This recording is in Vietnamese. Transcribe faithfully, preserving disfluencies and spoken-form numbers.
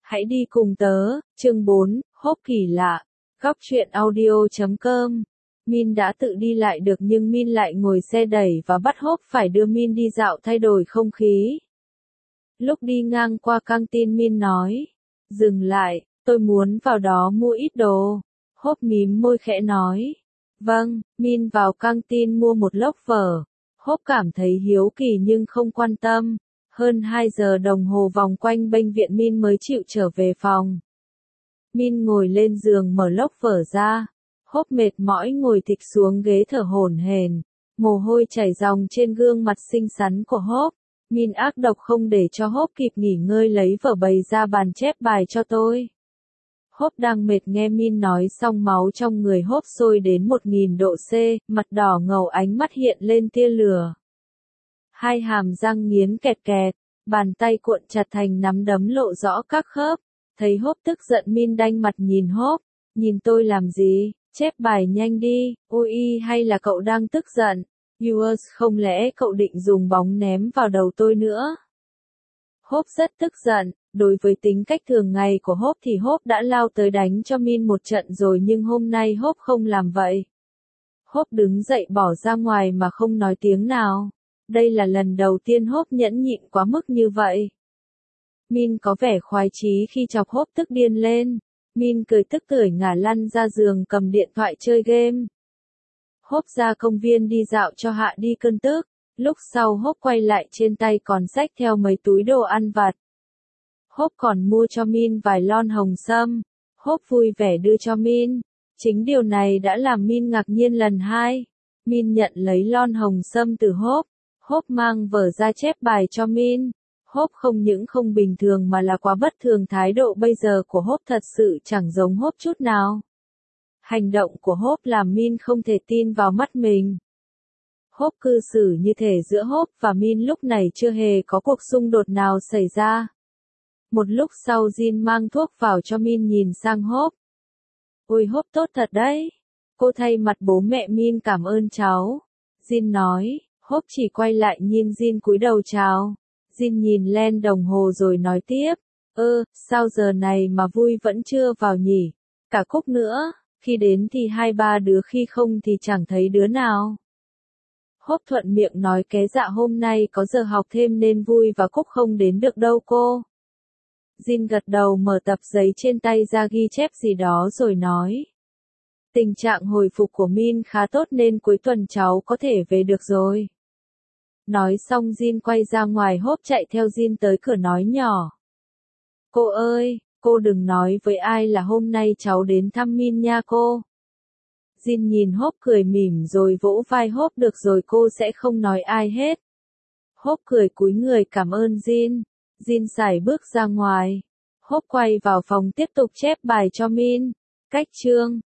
Hãy đi cùng tớ, chương bốn, hốp kỳ lạ. Góc truyện audio chấm com. Min đã tự đi lại được nhưng Min lại ngồi xe đẩy và bắt hốp phải đưa Min đi dạo thay đổi không khí. Lúc đi ngang qua căng tin Min nói, dừng lại, tôi muốn vào đó mua ít đồ. Hốp mím môi khẽ nói, vâng. Min vào căng tin mua một lốc phở. Hốp cảm thấy hiếu kỳ nhưng không quan tâm. Hơn hai giờ đồng hồ vòng quanh bệnh viện Min mới chịu trở về phòng. Min ngồi lên giường mở lốc phở ra. Hốp mệt mỏi ngồi thịch xuống ghế thở hổn hển. Mồ hôi chảy ròng trên gương mặt xinh xắn của Hốp. Min ác độc không để cho Hốp kịp nghỉ ngơi lấy vở bày ra bàn chép bài cho tôi. Hốp đang mệt nghe Min nói xong máu trong người Hốp sôi đến một nghìn độ C, mặt đỏ ngầu ánh mắt hiện lên tia lửa. Hai hàm răng nghiến kẹt kẹt, bàn tay cuộn chặt thành nắm đấm lộ rõ các khớp. Thấy Hốp tức giận Min đanh mặt nhìn Hốp, nhìn tôi làm gì, chép bài nhanh đi, ôi y hay là cậu đang tức giận, yours không lẽ cậu định dùng bóng ném vào đầu tôi nữa. Hốp rất tức giận, đối với tính cách thường ngày của Hốp thì Hốp đã lao tới đánh cho Min một trận rồi nhưng hôm nay Hốp không làm vậy. Hốp đứng dậy bỏ ra ngoài mà không nói tiếng nào. Đây là lần đầu tiên Hốp nhẫn nhịn quá mức như vậy. Min có vẻ khoái chí khi chọc Hốp tức điên lên. Min cười tức tưởi ngả lăn ra giường cầm điện thoại chơi game. Hốp ra công viên đi dạo cho hạ đi cơn tức. Lúc sau Hốp quay lại trên tay còn xách theo mấy túi đồ ăn vặt. Hốp còn mua cho Min vài lon hồng sâm. Hốp vui vẻ đưa cho Min. Chính điều này đã làm Min ngạc nhiên lần hai. Min nhận lấy lon hồng sâm từ Hốp. Hốp mang vở ra chép bài cho Min. Hốp không những không bình thường mà là quá bất thường, thái độ bây giờ của Hốp thật sự chẳng giống Hốp chút nào. Hành động của Hốp làm Min không thể tin vào mắt mình. Hốp cư xử như thể giữa Hốp và Min lúc này chưa hề có cuộc xung đột nào xảy ra. Một lúc sau Jin mang thuốc vào cho Min nhìn sang Hốp. Ôi Hốp tốt thật đấy. Cô thay mặt bố mẹ Min cảm ơn cháu. Jin nói. Hốp chỉ quay lại nhìn Jin cúi đầu chào. Jin nhìn lên đồng hồ rồi nói tiếp. Ơ, sao giờ này mà vui vẫn chưa vào nhỉ? Cả Cúc nữa, khi đến thì hai ba đứa khi không thì chẳng thấy đứa nào. Hốp thuận miệng nói ké dạ hôm nay có giờ học thêm nên vui và Cúc không đến được đâu cô. Jin gật đầu mở tập giấy trên tay ra ghi chép gì đó rồi nói. Tình trạng hồi phục của Min khá tốt nên cuối tuần cháu có thể về được rồi. Nói xong Jin quay ra ngoài, Hốp chạy theo Jin tới cửa nói nhỏ. Cô ơi, cô đừng nói với ai là hôm nay cháu đến thăm Min nha cô. Jin nhìn Hốp cười mỉm rồi vỗ vai Hốp, được rồi cô sẽ không nói ai hết. Hốp cười cúi người cảm ơn Jin. Jin sải bước ra ngoài. Hốp quay vào phòng tiếp tục chép bài cho Min. Cách chương